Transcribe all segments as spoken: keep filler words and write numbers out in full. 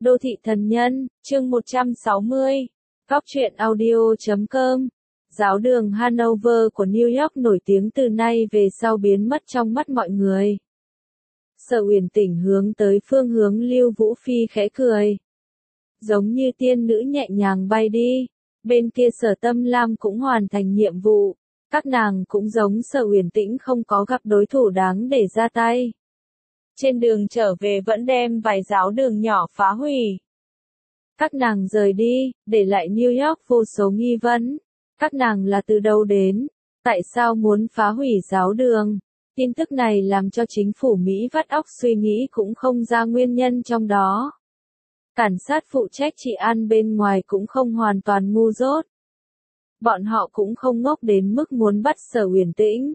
Đô thị thần nhân, chương một trăm sáu mươi. Góc truyện audio chấm com. Giáo đường Hanover của New York nổi tiếng từ nay về sau biến mất trong mắt mọi người. Sở Uyển Tỉnh hướng tới phương hướng Lưu Vũ Phi khẽ cười. Giống như tiên nữ nhẹ nhàng bay đi. Bên kia Sở Tâm Lam cũng hoàn thành nhiệm vụ. Các nàng cũng giống Sở Uyển Tĩnh không có gặp đối thủ đáng để ra tay. Trên đường trở về vẫn đem vài giáo đường nhỏ phá hủy. Các nàng rời đi, để lại New York vô số nghi vấn. Các nàng là từ đâu đến? Tại sao muốn phá hủy giáo đường? Tin tức này làm cho chính phủ Mỹ vắt óc suy nghĩ cũng không ra nguyên nhân trong đó. Cảnh sát phụ trách trị an bên ngoài cũng không hoàn toàn ngu dốt. Bọn họ cũng không ngốc đến mức muốn bắt Sở Uyển Tĩnh.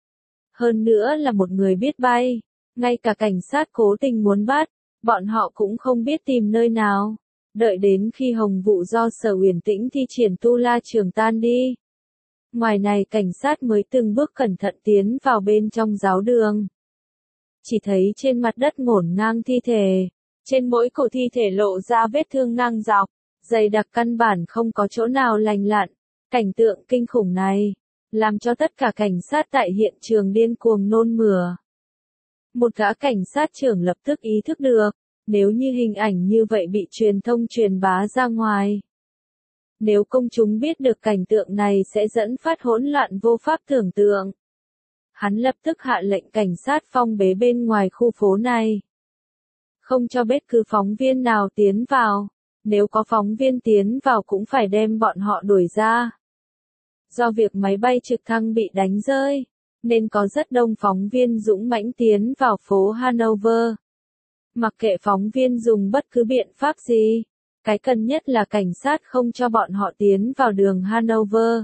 Hơn nữa là một người biết bay. Ngay cả cảnh sát cố tình muốn bắt, bọn họ cũng không biết tìm nơi nào. Đợi đến khi hồng vụ do Sở Uyển Tĩnh thi triển tu la trường tan đi. Ngoài này cảnh sát mới từng bước cẩn thận tiến vào bên trong giáo đường. Chỉ thấy trên mặt đất ngổn ngang thi thể. Trên mỗi cổ thi thể lộ ra vết thương ngang dọc. Dày đặc căn bản không có chỗ nào lành lặn. Cảnh tượng kinh khủng này làm cho tất cả cảnh sát tại hiện trường điên cuồng nôn mửa. Một gã cảnh sát trưởng lập tức ý thức được, nếu như hình ảnh như vậy bị truyền thông truyền bá ra ngoài. Nếu công chúng biết được cảnh tượng này sẽ dẫn phát hỗn loạn vô pháp tưởng tượng. Hắn lập tức hạ lệnh cảnh sát phong bế bên ngoài khu phố này. Không cho bất cứ phóng viên nào tiến vào, nếu có phóng viên tiến vào cũng phải đem bọn họ đuổi ra. Do việc máy bay trực thăng bị đánh rơi, nên có rất đông phóng viên dũng mãnh tiến vào phố Hanover. Mặc kệ phóng viên dùng bất cứ biện pháp gì, cái cần nhất là cảnh sát không cho bọn họ tiến vào đường Hanover.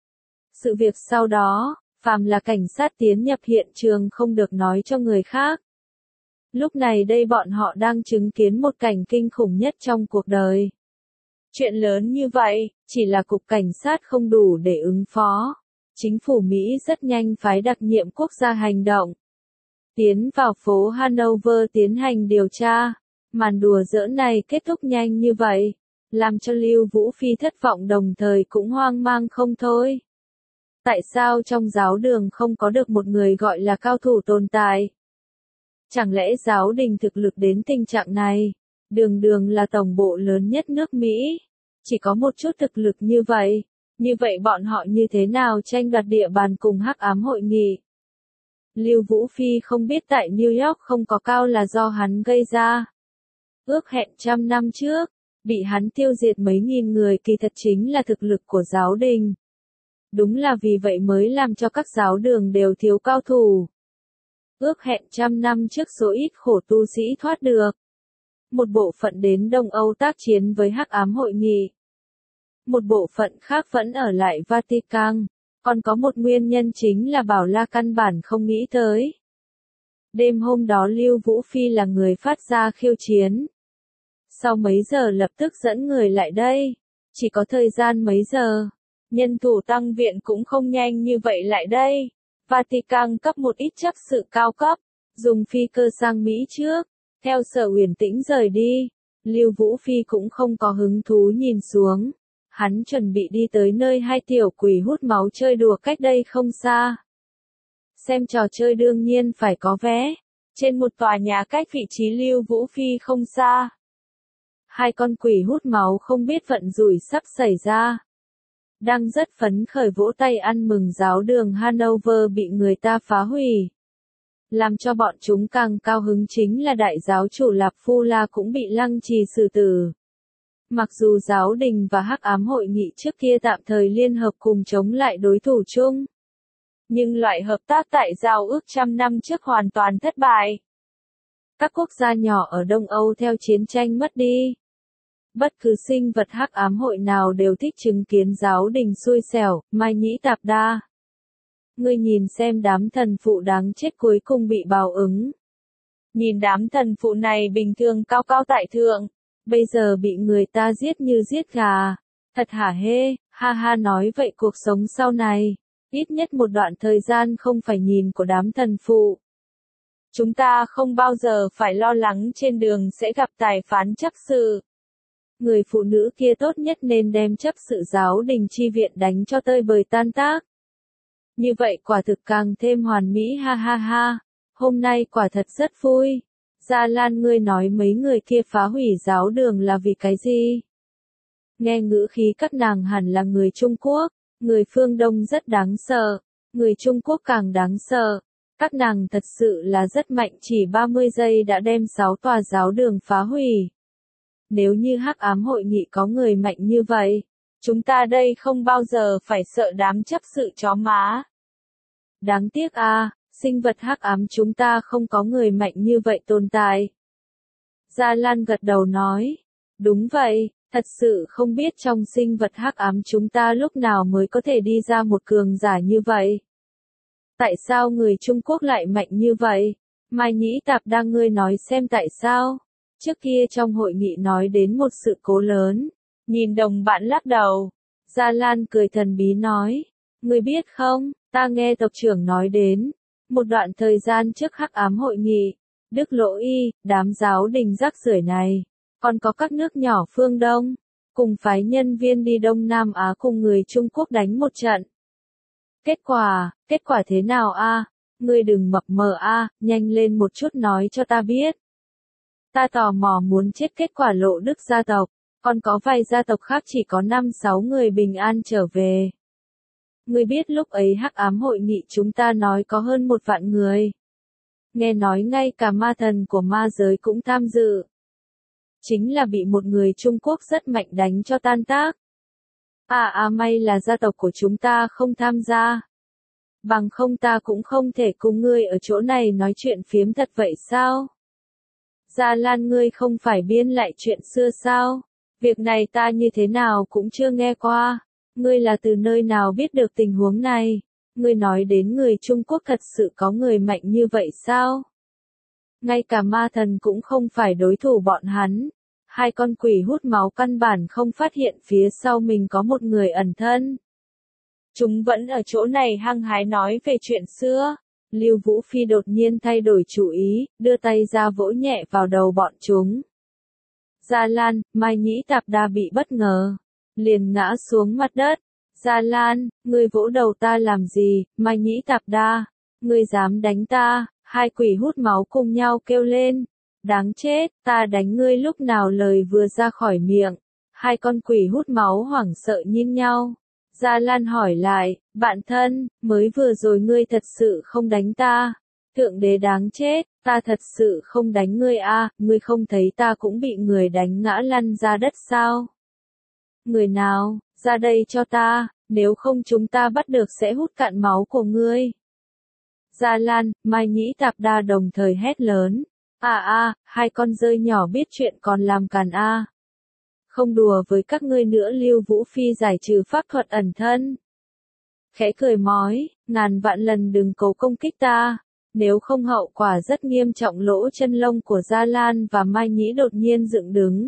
Sự việc sau đó, phàm là cảnh sát tiến nhập hiện trường không được nói cho người khác. Lúc này đây bọn họ đang chứng kiến một cảnh kinh khủng nhất trong cuộc đời. Chuyện lớn như vậy, chỉ là cục cảnh sát không đủ để ứng phó. Chính phủ Mỹ rất nhanh phái đặc nhiệm quốc gia hành động. Tiến vào phố Hanover tiến hành điều tra. Màn đùa giỡn này kết thúc nhanh như vậy, làm cho Lưu Vũ Phi thất vọng đồng thời cũng hoang mang không thôi. Tại sao trong giáo đường không có được một người gọi là cao thủ tồn tại? Chẳng lẽ giáo đình thực lực đến tình trạng này? Đường đường là tổng bộ lớn nhất nước Mỹ. Chỉ có một chút thực lực như vậy. Như vậy bọn họ như thế nào tranh đoạt địa bàn cùng hắc ám hội nghị? Lưu Vũ Phi không biết tại New York không có cao là do hắn gây ra. Ước hẹn trăm năm trước, bị hắn tiêu diệt mấy nghìn người kỳ thật chính là thực lực của giáo đình. Đúng là vì vậy mới làm cho các giáo đường đều thiếu cao thủ. Ước hẹn trăm năm trước số ít khổ tu sĩ thoát được. Một bộ phận đến Đông Âu tác chiến với hắc ám hội nghị. Một bộ phận khác vẫn ở lại Vatican, còn có một nguyên nhân chính là Bảo La căn bản không nghĩ tới. Đêm hôm đó Lưu Vũ Phi là người phát ra khiêu chiến. Sau mấy giờ lập tức dẫn người lại đây, chỉ có thời gian mấy giờ, nhân thủ tăng viện cũng không nhanh như vậy lại đây. Vatican cấp một ít chấp sự cao cấp, dùng phi cơ sang Mỹ trước, theo Sở Uyển Tĩnh rời đi, Lưu Vũ Phi cũng không có hứng thú nhìn xuống. Hắn chuẩn bị đi tới nơi hai tiểu quỷ hút máu chơi đùa cách đây không xa. Xem trò chơi đương nhiên phải có vé. Trên một tòa nhà cách vị trí Lưu Vũ Phi không xa. Hai con quỷ hút máu không biết vận rủi sắp xảy ra. Đang rất phấn khởi vỗ tay ăn mừng giáo đường Hanover bị người ta phá hủy. Làm cho bọn chúng càng cao hứng chính là đại giáo chủ Lạp Phu La cũng bị lăng trì xử tử. Mặc dù giáo đình và hắc ám hội nghị trước kia tạm thời liên hợp cùng chống lại đối thủ chung. Nhưng loại hợp tác tại giao ước trăm năm trước hoàn toàn thất bại. Các quốc gia nhỏ ở Đông Âu theo chiến tranh mất đi. Bất cứ sinh vật hắc ám hội nào đều thích chứng kiến giáo đình xui xẻo, Mai Nhĩ Tạp Đa. Ngươi nhìn xem đám thần phụ đáng chết cuối cùng bị báo ứng. Nhìn đám thần phụ này bình thường cao cao tại thượng. Bây giờ bị người ta giết như giết gà. Thật hả hê, ha ha nói vậy cuộc sống sau này. Ít nhất một đoạn thời gian không phải nhìn của đám thần phụ. Chúng ta không bao giờ phải lo lắng trên đường sẽ gặp tài phán chấp sự. Người phụ nữ kia tốt nhất nên đem chấp sự giáo đình chi viện đánh cho tơi bời tan tác. Như vậy quả thực càng thêm hoàn mỹ ha ha ha. Hôm nay quả thật rất vui. Gia Lan, ngươi nói mấy người kia phá hủy giáo đường là vì cái gì? Nghe ngữ khí các nàng hẳn là người Trung Quốc. Người phương Đông rất đáng sợ. Người Trung Quốc càng đáng sợ. Các nàng thật sự là rất mạnh, chỉ ba mươi giây đã đem sáu tòa giáo đường phá hủy. Nếu như Hắc Ám hội nghị có người mạnh như vậy, chúng ta đây không bao giờ phải sợ đám chấp sự chó má. Đáng tiếc a, sinh vật Hắc Ám chúng ta không có người mạnh như vậy tồn tại. Gia Lan gật đầu nói, đúng vậy, thật sự không biết trong sinh vật Hắc Ám chúng ta lúc nào mới có thể đi ra một cường giả như vậy. Tại sao người Trung Quốc lại mạnh như vậy? Mai Nhĩ Tạp đang ngươi nói xem tại sao? Trước kia trong hội nghị nói đến một sự cố lớn. Nhìn đồng bạn lắc đầu. Gia Lan cười thần bí nói. Ngươi biết không, ta nghe tộc trưởng nói đến. Một đoạn thời gian trước Hắc Ám hội nghị. Đức Lỗ Y, đám giáo đình rác rưởi này. Còn có các nước nhỏ phương Đông. Cùng phái nhân viên đi Đông Nam Á cùng người Trung Quốc đánh một trận. Kết quả, kết quả thế nào a? Ngươi đừng mập mờ a, nhanh lên một chút nói cho ta biết. Ta tò mò muốn chết kết quả Lộ Đức gia tộc, còn có vài gia tộc khác chỉ có năm sáu người bình an trở về. Ngươi biết lúc ấy Hắc Ám hội nghị chúng ta nói có hơn một vạn người. Nghe nói ngay cả ma thần của ma giới cũng tham dự. Chính là bị một người Trung Quốc rất mạnh đánh cho tan tác. À à may là gia tộc của chúng ta không tham gia. Bằng không ta cũng không thể cùng ngươi ở chỗ này nói chuyện phiếm thật vậy sao? Gia Lan, ngươi không phải biên lại chuyện xưa sao? Việc này ta như thế nào cũng chưa nghe qua. Ngươi là từ nơi nào biết được tình huống này? Ngươi nói đến người Trung Quốc thật sự có người mạnh như vậy sao? Ngay cả ma thần cũng không phải đối thủ bọn hắn. Hai con quỷ hút máu căn bản không phát hiện phía sau mình có một người ẩn thân. Chúng vẫn ở chỗ này hăng hái nói về chuyện xưa. Lưu Vũ Phi đột nhiên thay đổi chủ ý, đưa tay ra vỗ nhẹ vào đầu bọn chúng. Gia Lan, Mai Nhĩ Tạp Đa bị bất ngờ, liền ngã xuống mặt đất. Gia Lan, ngươi vỗ đầu ta làm gì? Mai Nhĩ Tạp Đa, ngươi dám đánh ta? Hai quỷ hút máu cùng nhau kêu lên. Đáng chết, ta đánh ngươi lúc nào lời vừa ra khỏi miệng. Hai con quỷ hút máu hoảng sợ nhìn nhau. Gia Lan hỏi lại, bạn thân, mới vừa rồi ngươi thật sự không đánh ta. Thượng đế đáng chết, ta thật sự không đánh ngươi a, ngươi không thấy ta cũng bị người đánh ngã lăn ra đất sao? Người nào, ra đây cho ta, nếu không chúng ta bắt được sẽ hút cạn máu của ngươi. Gia Lan, Mai Nhĩ Tạp Đa đồng thời hét lớn. À à, hai con dơi nhỏ biết chuyện còn làm càn a. À. Không đùa với các ngươi nữa. Lưu Vũ Phi giải trừ pháp thuật ẩn thân. Khẽ cười mói, ngàn vạn lần đừng cố công kích ta, nếu không hậu quả rất nghiêm trọng. Lỗ chân lông của Gia Lan và Mai Nhĩ đột nhiên dựng đứng.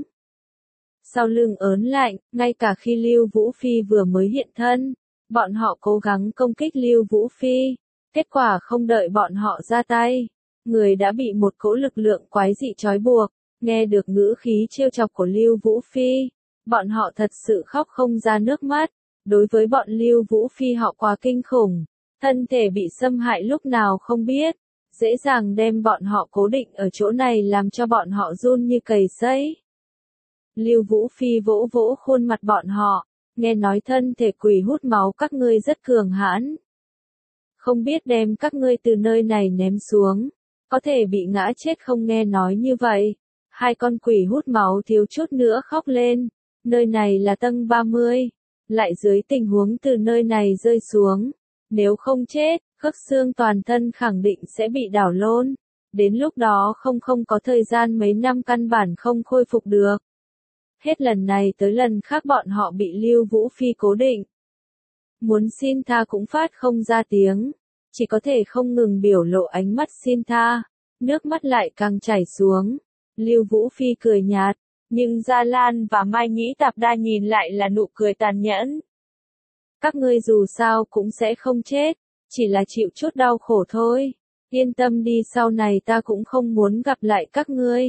Sau lưng ớn lạnh, ngay cả khi Lưu Vũ Phi vừa mới hiện thân, bọn họ cố gắng công kích Lưu Vũ Phi, kết quả không đợi bọn họ ra tay. Người đã bị một cỗ lực lượng quái dị trói buộc, nghe được ngữ khí trêu chọc của Lưu Vũ Phi, bọn họ thật sự khóc không ra nước mắt. Đối với bọn Lưu Vũ Phi họ quá kinh khủng, thân thể bị xâm hại lúc nào không biết, dễ dàng đem bọn họ cố định ở chỗ này làm cho bọn họ run như cầy sấy. Lưu Vũ Phi vỗ vỗ khuôn mặt bọn họ, nghe nói thân thể quỷ hút máu các ngươi rất cường hãn. Không biết đem các ngươi từ nơi này ném xuống, có thể bị ngã chết không? Nghe nói như vậy, hai con quỷ hút máu thiếu chút nữa khóc lên. Nơi này là tầng ba mươi, lại dưới tình huống từ nơi này rơi xuống, nếu không chết, khớp xương toàn thân khẳng định sẽ bị đảo lôn. Đến lúc đó không không có thời gian mấy năm căn bản không khôi phục được. Hết lần này tới lần khác bọn họ bị Lưu Vũ Phi cố định. Muốn xin tha cũng phát không ra tiếng, chỉ có thể không ngừng biểu lộ ánh mắt xin tha, nước mắt lại càng chảy xuống. Lưu Vũ Phi cười nhạt, nhưng Gia Lan và Mai Nhĩ Tạp Đa nhìn lại là nụ cười tàn nhẫn. Các ngươi dù sao cũng sẽ không chết, chỉ là chịu chút đau khổ thôi. Yên tâm đi, sau này ta cũng không muốn gặp lại các ngươi.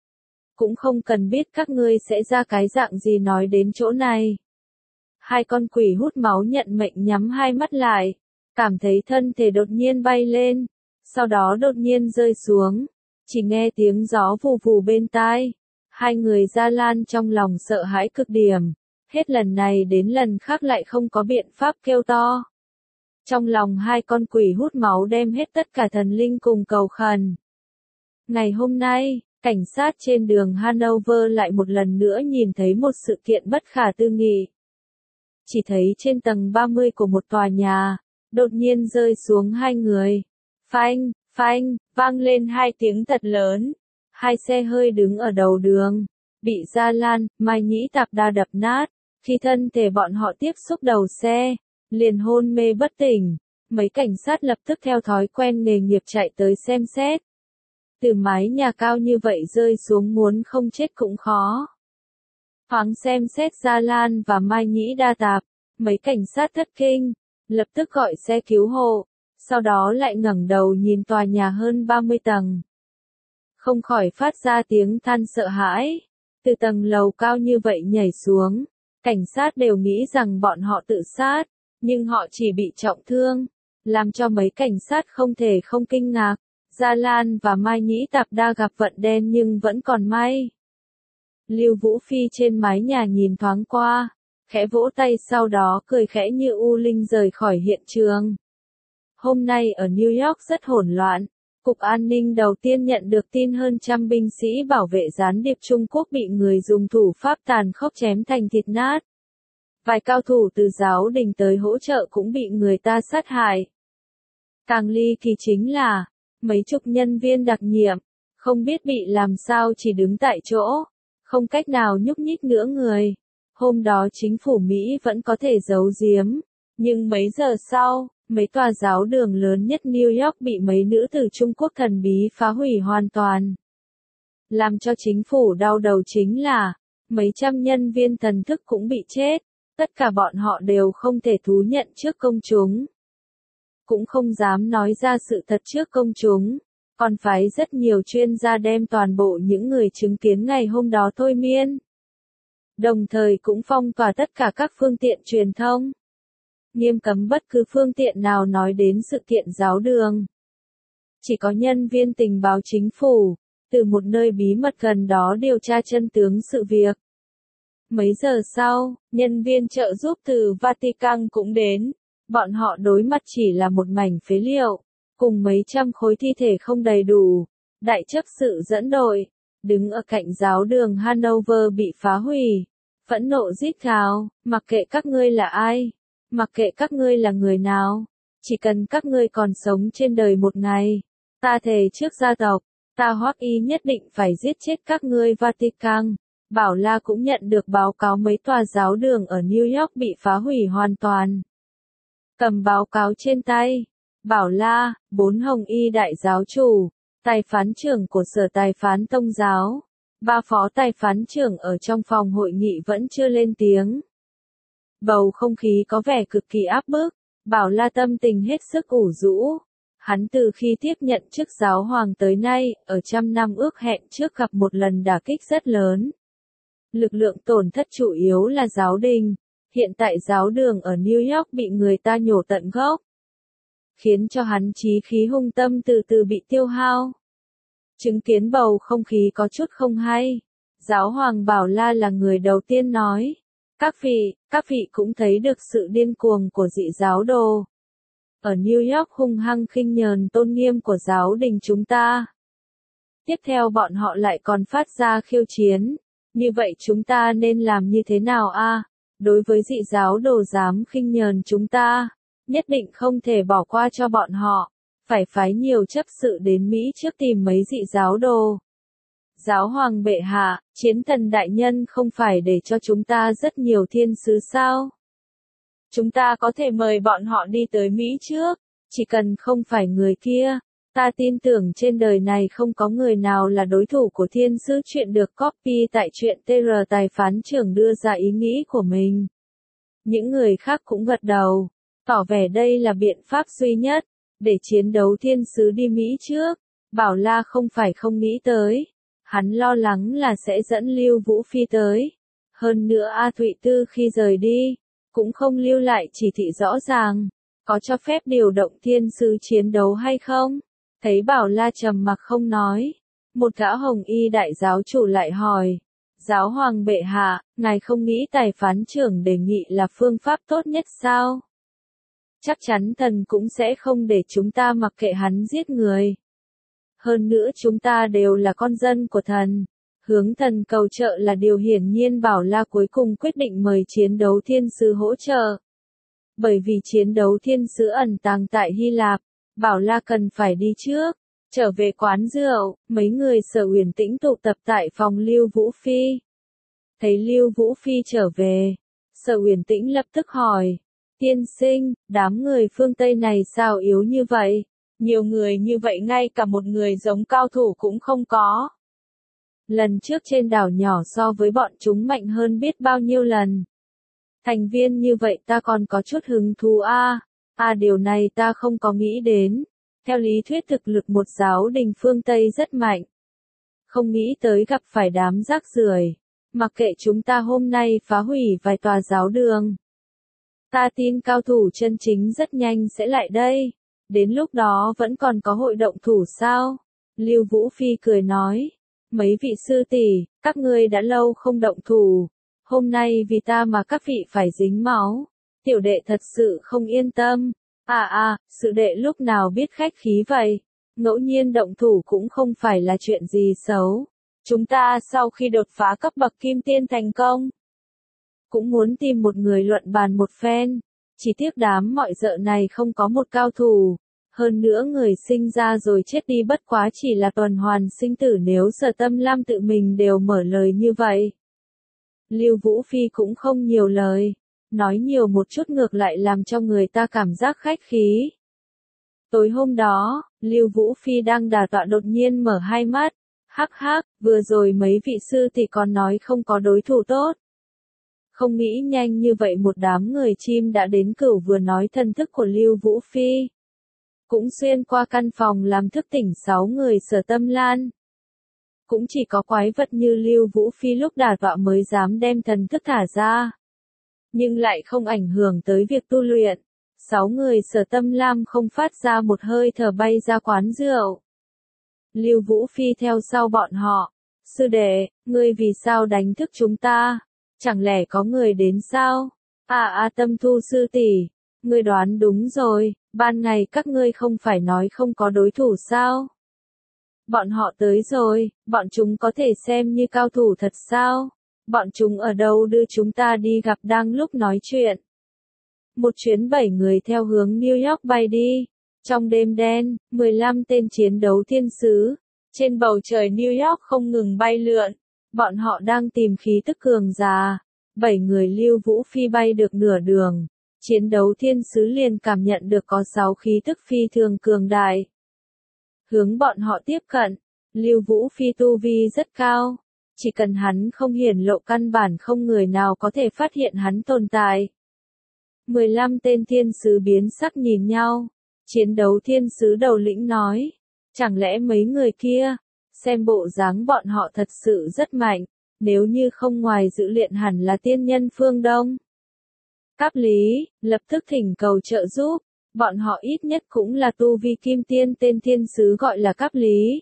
Cũng không cần biết các ngươi sẽ ra cái dạng gì nói đến chỗ này. Hai con quỷ hút máu nhận mệnh nhắm hai mắt lại, cảm thấy thân thể đột nhiên bay lên, sau đó đột nhiên rơi xuống, chỉ nghe tiếng gió vù vù bên tai. Hai người Gia Lan trong lòng sợ hãi cực điểm, hết lần này đến lần khác lại không có biện pháp kêu to. Trong lòng hai con quỷ hút máu đem hết tất cả thần linh cùng cầu khẩn. Ngày hôm nay, cảnh sát trên đường Hanover lại một lần nữa nhìn thấy một sự kiện bất khả tư nghị. Chỉ thấy trên tầng ba mươi của một tòa nhà, đột nhiên rơi xuống hai người. Phanh, phanh, vang lên hai tiếng thật lớn. Hai xe hơi đứng ở đầu đường, bị Gia Lan, Mai Nhĩ Tạp Đa đập nát. Khi thân thể bọn họ tiếp xúc đầu xe, liền hôn mê bất tỉnh. Mấy cảnh sát lập tức theo thói quen nghề nghiệp chạy tới xem xét. Từ mái nhà cao như vậy rơi xuống muốn không chết cũng khó. Thoáng xem xét Gia Lan và Mai Nhĩ Đa Tạp, mấy cảnh sát thất kinh, lập tức gọi xe cứu hộ, sau đó lại ngẩng đầu nhìn tòa nhà hơn ba mươi tầng. Không khỏi phát ra tiếng than sợ hãi, từ tầng lầu cao như vậy nhảy xuống, cảnh sát đều nghĩ rằng bọn họ tự sát, nhưng họ chỉ bị trọng thương, làm cho mấy cảnh sát không thể không kinh ngạc. Gia Lan và Mai Nhĩ Tạp Đa gặp vận đen nhưng vẫn còn may. Lưu Vũ Phi trên mái nhà nhìn thoáng qua, khẽ vỗ tay sau đó cười khẽ như u linh rời khỏi hiện trường. Hôm nay ở New York rất hỗn loạn, Cục An ninh đầu tiên nhận được tin hơn trăm binh sĩ bảo vệ gián điệp Trung Quốc bị người dùng thủ pháp tàn khốc chém thành thịt nát. Vài cao thủ từ giáo đình tới hỗ trợ cũng bị người ta sát hại. Càng ly kỳ chính là, mấy chục nhân viên đặc nhiệm, không biết bị làm sao chỉ đứng tại chỗ, không cách nào nhúc nhích nữa người. Hôm đó chính phủ Mỹ vẫn có thể giấu giếm, nhưng mấy giờ sau, mấy tòa giáo đường lớn nhất New York bị mấy nữ tử Trung Quốc thần bí phá hủy hoàn toàn. Làm cho chính phủ đau đầu chính là, mấy trăm nhân viên thần thức cũng bị chết, tất cả bọn họ đều không thể thú nhận trước công chúng. Cũng không dám nói ra sự thật trước công chúng, còn phái rất nhiều chuyên gia đem toàn bộ những người chứng kiến ngày hôm đó thôi miên. Đồng thời cũng phong tỏa tất cả các phương tiện truyền thông. Nghiêm cấm bất cứ phương tiện nào nói đến sự kiện giáo đường. Chỉ có nhân viên tình báo chính phủ, từ một nơi bí mật gần đó điều tra chân tướng sự việc. Mấy giờ sau, nhân viên trợ giúp từ Vatican cũng đến. Bọn họ đối mặt chỉ là một mảnh phế liệu, cùng mấy trăm khối thi thể không đầy đủ. Đại chấp sự dẫn đội, đứng ở cạnh giáo đường Hanover bị phá hủy. Phẫn nộ rít gào, mặc kệ các ngươi là ai, mặc kệ các ngươi là người nào, chỉ cần các ngươi còn sống trên đời một ngày, ta thề trước gia tộc, ta Hoắc Y nhất định phải giết chết các ngươi Vatican. Bảo La cũng nhận được báo cáo mấy tòa giáo đường ở New York bị phá hủy hoàn toàn. Cầm báo cáo trên tay, Bảo La, bốn Hồng Y đại giáo chủ, tài phán trưởng của Sở Tài phán Tông giáo, ba phó tài phán trưởng ở trong phòng hội nghị vẫn chưa lên tiếng. Bầu không khí có vẻ cực kỳ áp bức, Bảo La tâm tình hết sức ủ rũ. Hắn từ khi tiếp nhận chức giáo hoàng tới nay, ở trăm năm ước hẹn trước gặp một lần đả kích rất lớn. Lực lượng tổn thất chủ yếu là giáo đình. Hiện tại giáo đường ở New York bị người ta nhổ tận gốc, khiến cho hắn chí khí hung tâm từ từ bị tiêu hao. Chứng kiến bầu không khí có chút không hay, giáo hoàng Bảo La là người đầu tiên nói, các vị, các vị cũng thấy được sự điên cuồng của dị giáo đồ. Ở New York hung hăng khinh nhờn tôn nghiêm của giáo đình chúng ta. Tiếp theo bọn họ lại còn phát ra khiêu chiến, như vậy chúng ta nên làm như thế nào a? Đối với dị giáo đồ dám khinh nhờn chúng ta, nhất định không thể bỏ qua cho bọn họ, phải phái nhiều chấp sự đến Mỹ trước tìm mấy dị giáo đồ. Giáo hoàng bệ hạ, chiến thần đại nhân không phải để cho chúng ta rất nhiều thiên sứ sao? Chúng ta có thể mời bọn họ đi tới Mỹ trước, chỉ cần không phải người kia. Ta tin tưởng trên đời này không có người nào là đối thủ của thiên sứ. Chuyện được copy tại truyện tê rờ. Tài phán trưởng đưa ra ý nghĩ của mình. Những người khác cũng gật đầu, tỏ vẻ đây là biện pháp duy nhất. để chiến đấu thiên sứ đi Mỹ trước. Bảo La không phải không nghĩ tới. Hắn lo lắng là sẽ dẫn Lưu Vũ Phi tới. Hơn nữa A Thụy Tư khi rời đi, cũng không lưu lại chỉ thị rõ ràng. Có cho phép điều động thiên sứ chiến đấu hay không? Thấy Bảo La trầm mặc không nói. Một gã hồng y đại giáo chủ lại hỏi. Giáo hoàng bệ hạ, ngài không nghĩ tài phán trưởng đề nghị là phương pháp tốt nhất sao? Chắc chắn thần cũng sẽ không để chúng ta mặc kệ hắn giết người. Hơn nữa chúng ta đều là con dân của thần. Hướng thần cầu trợ là điều hiển nhiên. Bảo La cuối cùng quyết định mời chiến đấu thiên sứ hỗ trợ. Bởi vì chiến đấu thiên sứ ẩn tàng tại Hy Lạp, Bảo La cần phải đi trước. Trở về quán rượu, mấy người Sở Uyển Tĩnh tụ tập tại phòng Lưu Vũ Phi. Thấy Lưu Vũ Phi trở về, Sở Uyển Tĩnh lập tức hỏi. Tiên sinh, đám người phương Tây này sao yếu như vậy? Nhiều người như vậy ngay cả một người giống cao thủ cũng không có. Lần trước trên đảo nhỏ so với bọn chúng mạnh hơn biết bao nhiêu lần. Thành viên như vậy ta còn có chút hứng thú a. À. À điều này ta không có nghĩ đến. Theo lý thuyết thực lực một giáo đình phương Tây rất mạnh. Không nghĩ tới gặp phải đám rác rưởi. Mặc kệ chúng ta hôm nay phá hủy vài tòa giáo đường. Ta tin cao thủ chân chính rất nhanh sẽ lại đây. Đến lúc đó vẫn còn có hội động thủ sao? Lưu Vũ Phi cười nói. Mấy vị sư tỷ, các ngươi đã lâu không động thủ. Hôm nay vì ta mà các vị phải dính máu. Tiểu đệ thật sự không yên tâm. À à, sự đệ lúc nào biết khách khí vậy? Ngẫu nhiên động thủ cũng không phải là chuyện gì xấu. Chúng ta sau khi đột phá cấp bậc kim tiên thành công, cũng muốn tìm một người luận bàn một phen. Chỉ tiếc đám mọi dợ này không có một cao thủ. Hơn nữa người sinh ra rồi chết đi bất quá chỉ là tuần hoàn sinh tử nếu Sở Tâm Lam tự mình đều mở lời như vậy. Lưu Vũ Phi cũng không nhiều lời. Nói nhiều một chút ngược lại làm cho người ta cảm giác khách khí. Tối hôm đó, Lưu Vũ Phi đang đả tọa đột nhiên mở hai mắt. Hắc hắc, vừa rồi mấy vị sư thì còn nói không có đối thủ tốt. Không nghĩ nhanh như vậy một đám người chim đã đến cửu vừa nói thần thức của Lưu Vũ Phi. Cũng xuyên qua căn phòng làm thức tỉnh sáu người Sở Tâm Lan. Cũng chỉ có quái vật như Lưu Vũ Phi lúc đả tọa mới dám đem thần thức thả ra. Nhưng lại không ảnh hưởng tới việc tu luyện. Sáu người Sở Tâm Lam không phát ra một hơi thở bay ra quán rượu. Lưu Vũ Phi theo sau bọn họ. Sư đệ, ngươi vì sao đánh thức chúng ta? Chẳng lẽ có người đến sao? À à Tâm Thu sư tỷ, ngươi đoán đúng rồi, ban ngày các ngươi không phải nói không có đối thủ sao? Bọn họ tới rồi, bọn chúng có thể xem như cao thủ thật sao? Bọn chúng ở đâu đưa chúng ta đi gặp đang lúc nói chuyện? Một chuyến bảy người theo hướng New York bay đi. Trong đêm đen, mười lăm tên chiến đấu thiên sứ, trên bầu trời New York không ngừng bay lượn. Bọn họ đang tìm khí tức cường giả. Bảy người Lưu Vũ Phi bay được nửa đường. Chiến đấu thiên sứ liền cảm nhận được có sáu khí tức phi thường cường đại. Hướng bọn họ tiếp cận. Lưu Vũ Phi tu vi rất cao. Chỉ cần hắn không hiển lộ căn bản không người nào có thể phát hiện hắn tồn tại. mười lăm tên thiên sứ biến sắc nhìn nhau. Chiến đấu thiên sứ đầu lĩnh nói. Chẳng lẽ mấy người kia, xem bộ dáng bọn họ thật sự rất mạnh, nếu như không ngoài dự liệu hẳn là tiên nhân phương Đông. Cáp Lý, lập tức thỉnh cầu trợ giúp, bọn họ ít nhất cũng là tu vi kim tiên tên thiên sứ gọi là Cáp Lý.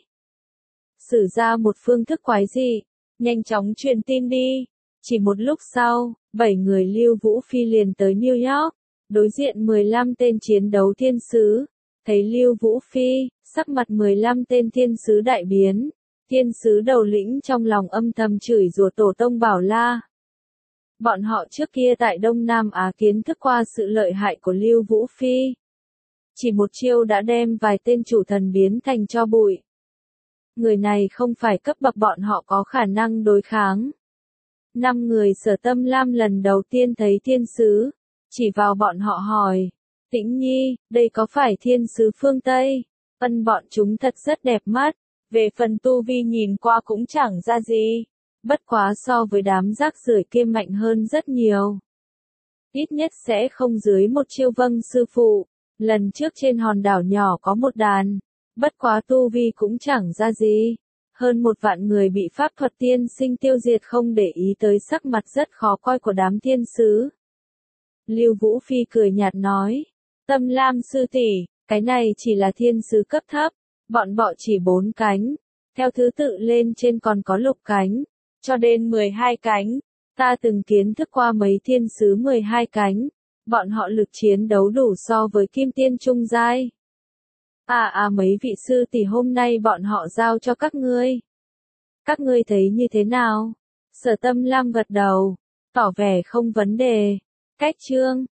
Sử ra một phương thức quái dị, nhanh chóng truyền tin đi. Chỉ một lúc sau, bảy người Lưu Vũ Phi liền tới New York, đối diện mười lăm tên chiến đấu thiên sứ. Thấy Lưu Vũ Phi, sắc mặt mười lăm tên thiên sứ đại biến. Thiên sứ đầu lĩnh trong lòng âm thầm chửi rủa tổ tông Bảo La. Bọn họ trước kia tại Đông Nam Á kiến thức qua sự lợi hại của Lưu Vũ Phi. Chỉ một chiêu đã đem vài tên chủ thần biến thành tro bụi. Người này không phải cấp bậc bọn họ có khả năng đối kháng. Năm người Sở Tâm Lam lần đầu tiên thấy thiên sứ, chỉ vào bọn họ hỏi. Tĩnh Nhi, đây có phải thiên sứ phương Tây? Ân bọn chúng thật rất đẹp mắt. Về phần tu vi nhìn qua cũng chẳng ra gì. Bất quá so với đám rác rưởi kia mạnh hơn rất nhiều. Ít nhất sẽ không dưới một chiêu vâng sư phụ. Lần trước trên hòn đảo nhỏ có một đàn, bất quá tu vi cũng chẳng ra gì. Hơn một vạn người bị pháp thuật tiên sinh tiêu diệt không để ý tới sắc mặt rất khó coi của đám thiên sứ. Lưu Vũ Phi cười nhạt nói, Tâm Lam sư tỷ, cái này chỉ là thiên sứ cấp thấp, bọn bọ chỉ bốn cánh, theo thứ tự lên trên còn có lục cánh, cho đến mười hai cánh, ta từng kiến thức qua mấy thiên sứ mười hai cánh, bọn họ lực chiến đấu đủ so với kim tiên trung giai. À à mấy vị sư tỷ hôm nay bọn họ giao cho các ngươi. Các ngươi thấy như thế nào? Sở Tâm Lam gật đầu, tỏ vẻ không vấn đề. Cách chương